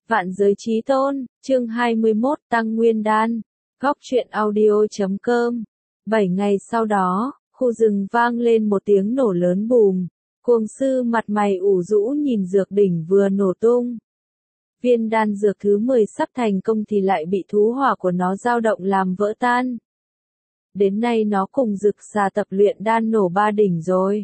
Vạn giới chí tôn, chương 21 Tăng Nguyên Đan, Góc truyện audio.com. 7 ngày sau đó, khu rừng vang lên một tiếng nổ lớn bùm. Cuồng sư mặt mày ủ rũ nhìn dược đỉnh vừa nổ tung. Viên đan dược thứ 10 sắp thành công thì lại bị thú hỏa của nó dao động làm vỡ tan. Đến nay nó cùng Dực Xà tập luyện đan nổ 3 đỉnh rồi.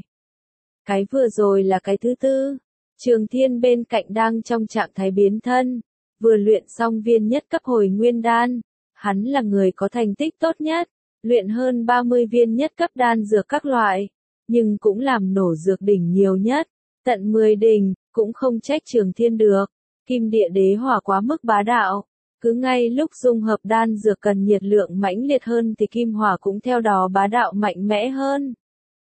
Cái vừa rồi là cái thứ tư. Trường Thiên bên cạnh đang trong trạng thái biến thân, vừa luyện xong viên nhất cấp hồi nguyên đan. Hắn là người có thành tích tốt nhất, luyện hơn 30 viên nhất cấp đan dược các loại, nhưng cũng làm nổ dược đỉnh nhiều nhất, tận 10 đỉnh, cũng không trách Trường Thiên được. Kim địa đế hỏa quá mức bá đạo, cứ ngay lúc dung hợp đan dược cần nhiệt lượng mãnh liệt hơn thì kim hỏa cũng theo đó bá đạo mạnh mẽ hơn.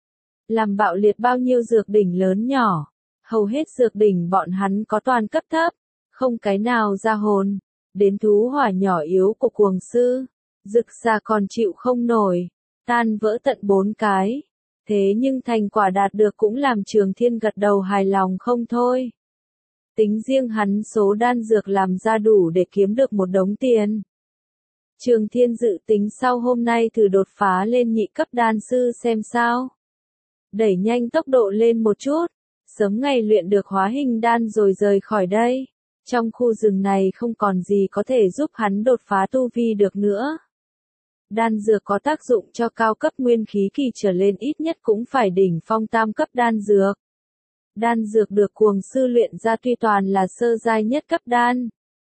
Làm bạo liệt bao nhiêu dược đỉnh lớn nhỏ, hầu hết dược đỉnh bọn hắn có toàn cấp thấp, không cái nào ra hồn. Đến thú hỏa nhỏ yếu của cuồng sư, Dực Xà còn chịu không nổi, tan vỡ tận 4 cái. Thế nhưng thành quả đạt được cũng làm Trường Thiên gật đầu hài lòng không thôi. Tính riêng hắn số đan dược làm ra đủ để kiếm được một đống tiền. Trường Thiên dự tính sau hôm nay thử đột phá lên nhị cấp đan sư xem sao. Đẩy nhanh tốc độ lên một chút, sớm ngày luyện được hóa hình đan rồi rời khỏi đây. Trong khu rừng này không còn gì có thể giúp hắn đột phá tu vi được nữa. Đan dược có tác dụng cho cao cấp nguyên khí kỳ trở lên ít nhất cũng phải đỉnh phong tam cấp đan dược. Đan dược được cuồng sư luyện ra tuy toàn là sơ giai nhất cấp đan,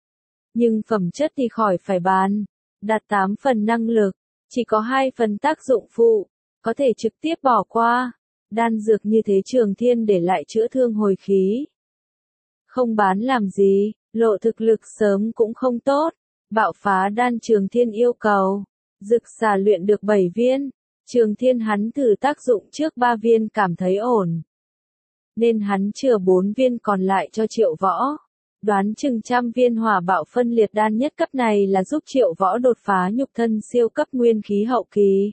nhưng phẩm chất thì khỏi phải bàn, đạt 8 phần năng lực, chỉ có 2 phần tác dụng phụ, có thể trực tiếp bỏ qua. Đan dược như thế Trường Thiên để lại chữa thương hồi khí. Không bán làm gì, lộ thực lực sớm cũng không tốt. Bạo phá đan Trường Thiên yêu cầu. Dực Xà luyện được 7 viên. Trường Thiên hắn thử tác dụng trước 3 viên cảm thấy ổn, nên hắn chừa 4 viên còn lại cho Triệu Võ. Đoán chừng 100 viên hỏa bạo phân liệt đan nhất cấp này là giúp Triệu Võ đột phá nhục thân siêu cấp nguyên khí hậu kỳ.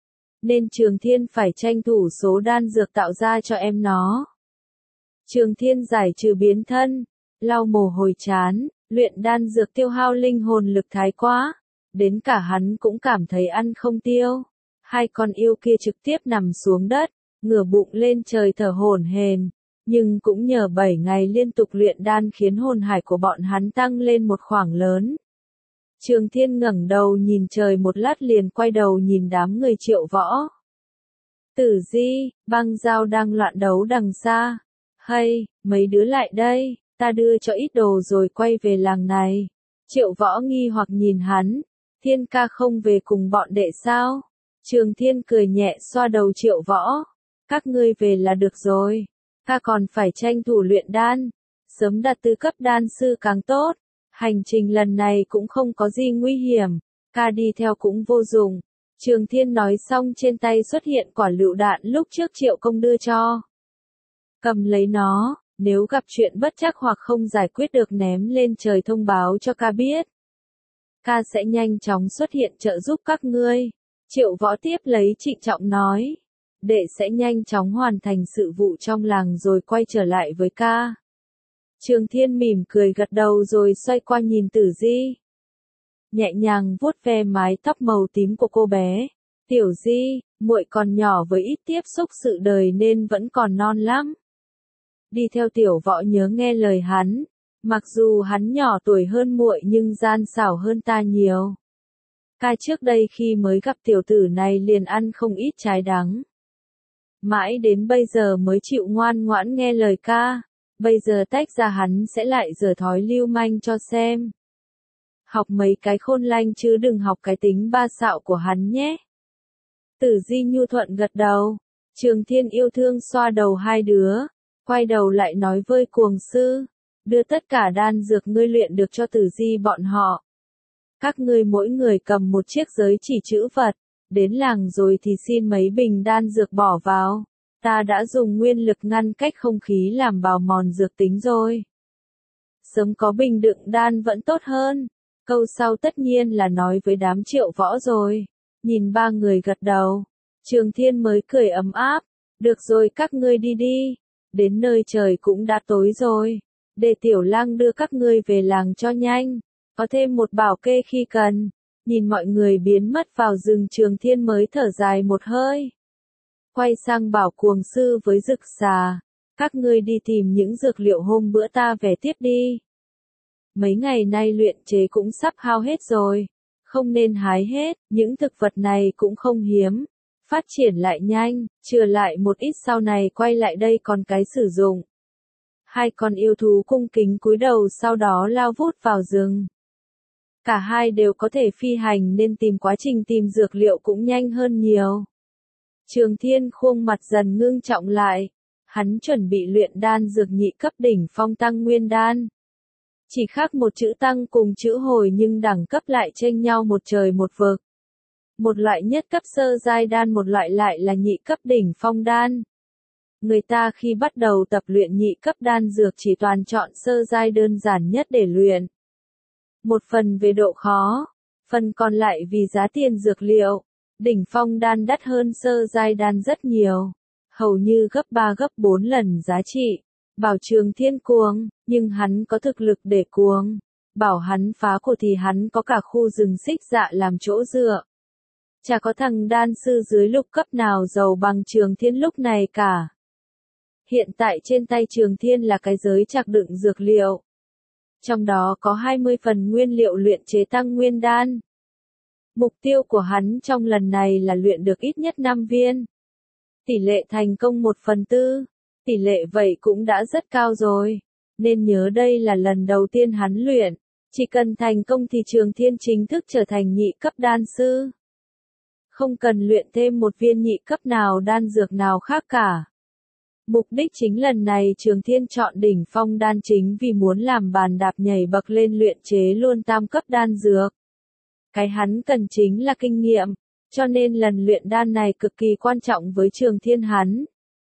Nên Trường Thiên phải tranh thủ số đan dược tạo ra cho em nó. Trường Thiên giải trừ biến thân, lau mồ hôi chán, luyện đan dược tiêu hao linh hồn lực thái quá, đến cả hắn cũng cảm thấy ăn không tiêu. Hai con yêu kia trực tiếp nằm xuống đất, ngửa bụng lên trời thở hổn hển, nhưng cũng nhờ 7 ngày liên tục luyện đan khiến hồn hải của bọn hắn tăng lên một khoảng lớn. Trường Thiên ngẩng đầu nhìn trời một lát liền quay đầu nhìn đám người Triệu Võ. Tử Di, Băng Giao đang loạn đấu đằng xa. Hay, mấy đứa lại đây, ta đưa cho ít đồ rồi quay về làng này. Triệu Võ nghi hoặc nhìn hắn, Thiên ca không về cùng bọn đệ sao? Trường Thiên cười nhẹ xoa đầu Triệu Võ. Các ngươi về là được rồi, ta còn phải tranh thủ luyện đan, sớm đạt tư cấp đan sư càng tốt. Hành trình lần này cũng không có gì nguy hiểm, ca đi theo cũng vô dụng. Trường Thiên nói xong trên tay xuất hiện quả lựu đạn lúc trước Triệu Công đưa cho. Cầm lấy nó, nếu gặp chuyện bất trắc hoặc không giải quyết được ném lên trời thông báo cho ca biết. Ca sẽ nhanh chóng xuất hiện trợ giúp các ngươi. Triệu Võ tiếp lấy trịnh trọng nói. Đệ sẽ nhanh chóng hoàn thành sự vụ trong làng rồi quay trở lại với ca. Trường Thiên mỉm cười gật đầu rồi xoay qua nhìn Tử Di. Nhẹ nhàng vuốt ve mái tóc màu tím của cô bé. Tiểu Di, muội còn nhỏ với ít tiếp xúc sự đời nên vẫn còn non lắm. Đi theo Tiểu Võ nhớ nghe lời hắn. Mặc dù hắn nhỏ tuổi hơn muội nhưng gian xảo hơn ta nhiều. Ca trước đây khi mới gặp tiểu tử này liền ăn không ít trái đắng. Mãi đến bây giờ mới chịu ngoan ngoãn nghe lời ca. Bây giờ tách ra hắn sẽ lại giở thói lưu manh cho xem. Học mấy cái khôn lanh chứ đừng học cái tính ba xạo của hắn nhé. Tử Di nhu thuận gật đầu. Trường Thiên yêu thương xoa đầu hai đứa. Quay đầu lại nói với cuồng sư. Đưa tất cả đan dược ngươi luyện được cho Tử Di bọn họ. Các ngươi mỗi người cầm một chiếc giới chỉ chữ vật. Đến làng rồi thì xin mấy bình đan dược bỏ vào. Ta đã dùng nguyên lực ngăn cách không khí làm bào mòn dược tính rồi. Sớm có bình đựng đan vẫn tốt hơn. Câu sau tất nhiên là nói với đám Triệu Võ rồi. Nhìn ba người gật đầu. Trường Thiên mới cười ấm áp. Được rồi các ngươi đi đi. Đến nơi trời cũng đã tối rồi. để tiểu lang đưa các ngươi về làng cho nhanh, có thêm một bảo kê khi cần. Nhìn mọi người biến mất vào rừng, Trường Thiên mới thở dài một hơi. Quay sang bảo Cuồng Sư với Dực Xà, các ngươi đi tìm những dược liệu hôm bữa ta về tiếp đi. Mấy ngày nay luyện chế cũng sắp hao hết rồi, không nên hái hết, những thực vật này cũng không hiếm. Phát triển lại nhanh, chừa lại một ít sau này quay lại đây còn cái sử dụng. Hai con yêu thú cung kính cúi đầu sau đó lao vút vào rừng. Cả hai đều có thể phi hành nên quá trình tìm dược liệu cũng nhanh hơn nhiều. Trường Thiên khuôn mặt dần ngưng trọng lại. Hắn chuẩn bị luyện đan dược nhị cấp đỉnh phong Tăng Nguyên đan. Chỉ khác một chữ tăng cùng chữ hồi nhưng đẳng cấp lại chênh nhau một trời một vực. Một loại nhất cấp sơ giai đan, một loại lại là nhị cấp đỉnh phong đan. Người ta khi bắt đầu tập luyện nhị cấp đan dược chỉ toàn chọn sơ giai đơn giản nhất để luyện. Một phần về độ khó, phần còn lại vì giá tiền dược liệu. Đỉnh phong đan đắt hơn sơ giai đan rất nhiều, hầu như gấp 3 gấp 4 lần giá trị. Bảo Trường Thiên cuồng, nhưng hắn có thực lực để cuồng. Bảo hắn phá cổ thì hắn có cả khu rừng xích dạ làm chỗ dựa. Chả có thằng đan sư dưới lục cấp nào giàu bằng Trường Thiên lúc này cả. Hiện tại trên tay Trường Thiên là cái giới trạc đựng dược liệu. Trong đó có 20 phần nguyên liệu luyện chế Tăng Nguyên đan. Mục tiêu của hắn trong lần này là luyện được ít nhất 5 viên. Tỷ lệ thành công 1/4. Tỷ lệ vậy cũng đã rất cao rồi. Nên nhớ đây là lần đầu tiên hắn luyện. Chỉ cần thành công thì Trường Thiên chính thức trở thành nhị cấp đan sư. Không cần luyện thêm một viên nhị cấp nào đan dược nào khác cả. Mục đích chính lần này Trường Thiên chọn đỉnh phong đan chính vì muốn làm bàn đạp nhảy bậc lên luyện chế luôn tam cấp đan dược. Cái hắn cần chính là kinh nghiệm, cho nên lần luyện đan này cực kỳ quan trọng với Trường Thiên hắn.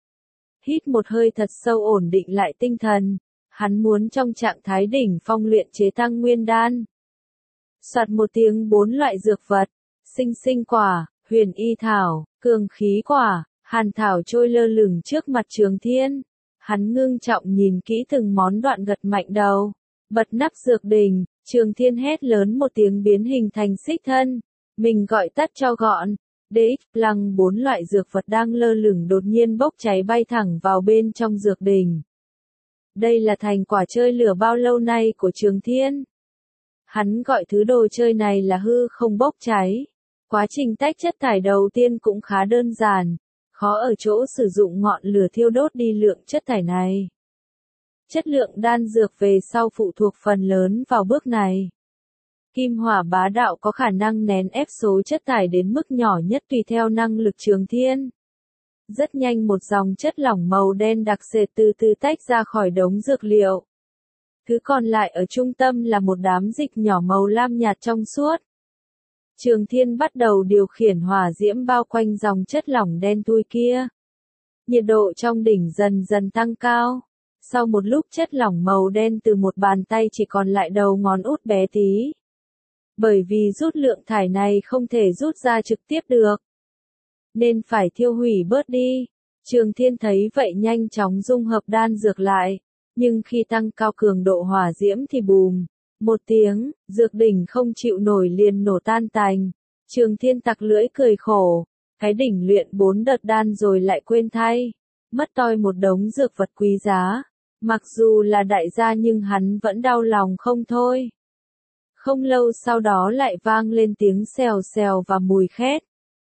Hít một hơi thật sâu ổn định lại tinh thần, hắn muốn trong trạng thái đỉnh phong luyện chế Tăng Nguyên đan. Soạt một tiếng 4 loại dược vật, sinh sinh quả, huyền y thảo, cường khí quả, hàn thảo trôi lơ lửng trước mặt Trường Thiên. Hắn ngưng trọng nhìn kỹ từng món đoạn gật mạnh đầu, bật nắp dược đỉnh. Trường Thiên hét lớn một tiếng biến hình thành xích thân. Mình gọi tắt cho gọn. DX lăng 4 loại dược vật đang lơ lửng đột nhiên bốc cháy bay thẳng vào bên trong dược đỉnh. Đây là thành quả chơi lửa bao lâu nay của Trường Thiên. Hắn gọi thứ đồ chơi này là hư không bốc cháy. Quá trình tách chất thải đầu tiên cũng khá đơn giản. Khó ở chỗ sử dụng ngọn lửa thiêu đốt đi lượng chất thải này. Chất lượng đan dược về sau phụ thuộc phần lớn vào bước này. Kim hỏa bá đạo có khả năng nén ép số chất thải đến mức nhỏ nhất tùy theo năng lực Trường Thiên. Rất nhanh một dòng chất lỏng màu đen đặc sệt từ từ tách ra khỏi đống dược liệu. Thứ còn lại ở trung tâm là một đám dịch nhỏ màu lam nhạt trong suốt. Trường Thiên bắt đầu điều khiển hỏa diễm bao quanh dòng chất lỏng đen thui kia. Nhiệt độ trong đỉnh dần dần tăng cao. Sau một lúc chất lỏng màu đen từ một bàn tay chỉ còn lại đầu ngón út bé tí. Bởi vì rút lượng thải này không thể rút ra trực tiếp được, nên phải thiêu hủy bớt đi. Trường Thiên thấy vậy nhanh chóng dung hợp đan dược lại, nhưng khi tăng cao cường độ hỏa diễm thì bùm, một tiếng, dược đỉnh không chịu nổi liền nổ tan tành. Trường Thiên tặc lưỡi cười khổ, cái đỉnh luyện 4 đợt đan rồi lại quên thay, mất toi một đống dược vật quý giá. Mặc dù là đại gia nhưng hắn vẫn đau lòng không thôi. Không lâu sau đó lại vang lên tiếng xèo xèo và mùi khét.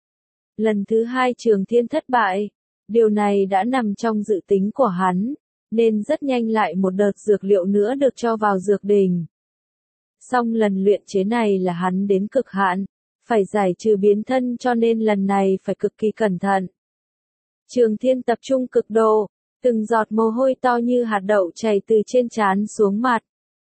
Lần thứ 2 Trường Thiên thất bại. Điều này đã nằm trong dự tính của hắn, nên rất nhanh lại một đợt dược liệu nữa được cho vào dược đỉnh. Song lần luyện chế này là hắn đến cực hạn, phải giải trừ biến thân cho nên lần này phải cực kỳ cẩn thận. Trường Thiên tập trung cực độ, từng giọt mồ hôi to như hạt đậu chảy từ trên trán xuống mặt.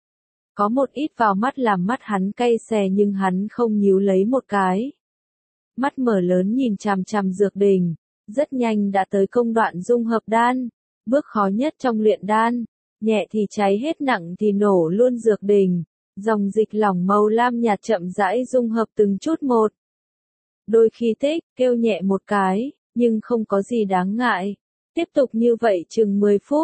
Có một ít vào mắt làm mắt hắn cay xè nhưng hắn không nhíu lấy một cái. Mắt mở lớn nhìn chằm chằm dược đỉnh, rất nhanh đã tới công đoạn dung hợp đan, bước khó nhất trong luyện đan, nhẹ thì cháy hết nặng thì nổ luôn dược đỉnh, dòng dịch lỏng màu lam nhạt chậm rãi dung hợp từng chút một. Đôi khi tích, kêu nhẹ một cái, nhưng không có gì đáng ngại. Tiếp tục như vậy chừng 10 phút,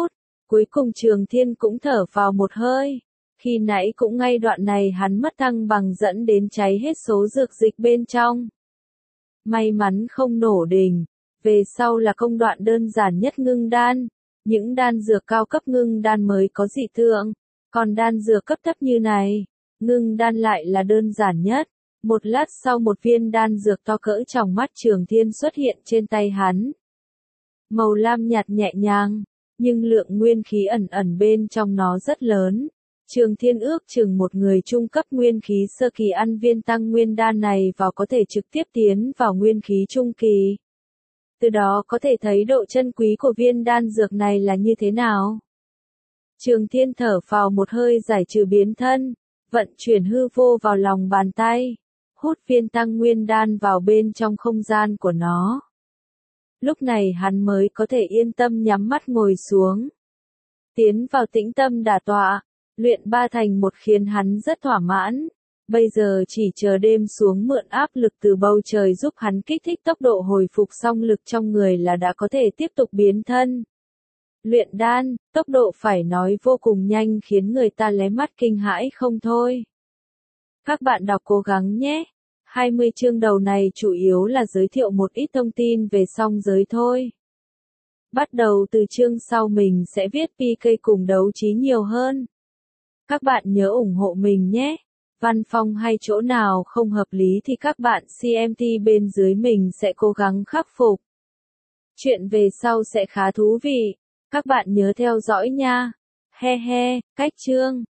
Cuối cùng Trường Thiên cũng thở vào một hơi. Khi nãy cũng ngay đoạn này hắn mất thăng bằng dẫn đến cháy hết số dược dịch bên trong. May mắn không nổ đình. Về sau là công đoạn đơn giản nhất ngưng đan. Những đan dược cao cấp ngưng đan mới có dị tượng. Còn đan dược cấp thấp như này, ngưng đan lại là đơn giản nhất. Một lát sau một viên đan dược to cỡ tròng mắt Trường Thiên xuất hiện trên tay hắn. Màu lam nhạt nhẹ nhàng, nhưng lượng nguyên khí ẩn ẩn bên trong nó rất lớn. Trường Thiên ước chừng một người trung cấp nguyên khí sơ kỳ ăn viên tăng nguyên đan này vào có thể trực tiếp tiến vào nguyên khí trung kỳ. Từ đó có thể thấy độ chân quý của viên đan dược này là như thế nào. Trường Thiên thở phào một hơi giải trừ biến thân, vận chuyển hư vô vào lòng bàn tay, hút viên tăng nguyên đan vào bên trong không gian của nó. Lúc này hắn mới có thể yên tâm nhắm mắt ngồi xuống. Tiến vào tĩnh tâm đả tọa, luyện 3 thành 1 khiến hắn rất thỏa mãn. Bây giờ chỉ chờ đêm xuống mượn áp lực từ bầu trời giúp hắn kích thích tốc độ hồi phục song lực trong người là đã có thể tiếp tục biến thân. Luyện đan, tốc độ phải nói vô cùng nhanh khiến người ta lé mắt kinh hãi không thôi. Các bạn đọc cố gắng nhé. 20 chương đầu này chủ yếu là giới thiệu một ít thông tin về song giới thôi. Bắt đầu từ chương sau mình sẽ viết PK cùng đấu trí nhiều hơn. Các bạn nhớ ủng hộ mình nhé. Văn phong hay chỗ nào không hợp lý thì các bạn CMT bên dưới mình sẽ cố gắng khắc phục. Chuyện về sau sẽ khá thú vị. Các bạn nhớ theo dõi nha. He he, cách chương.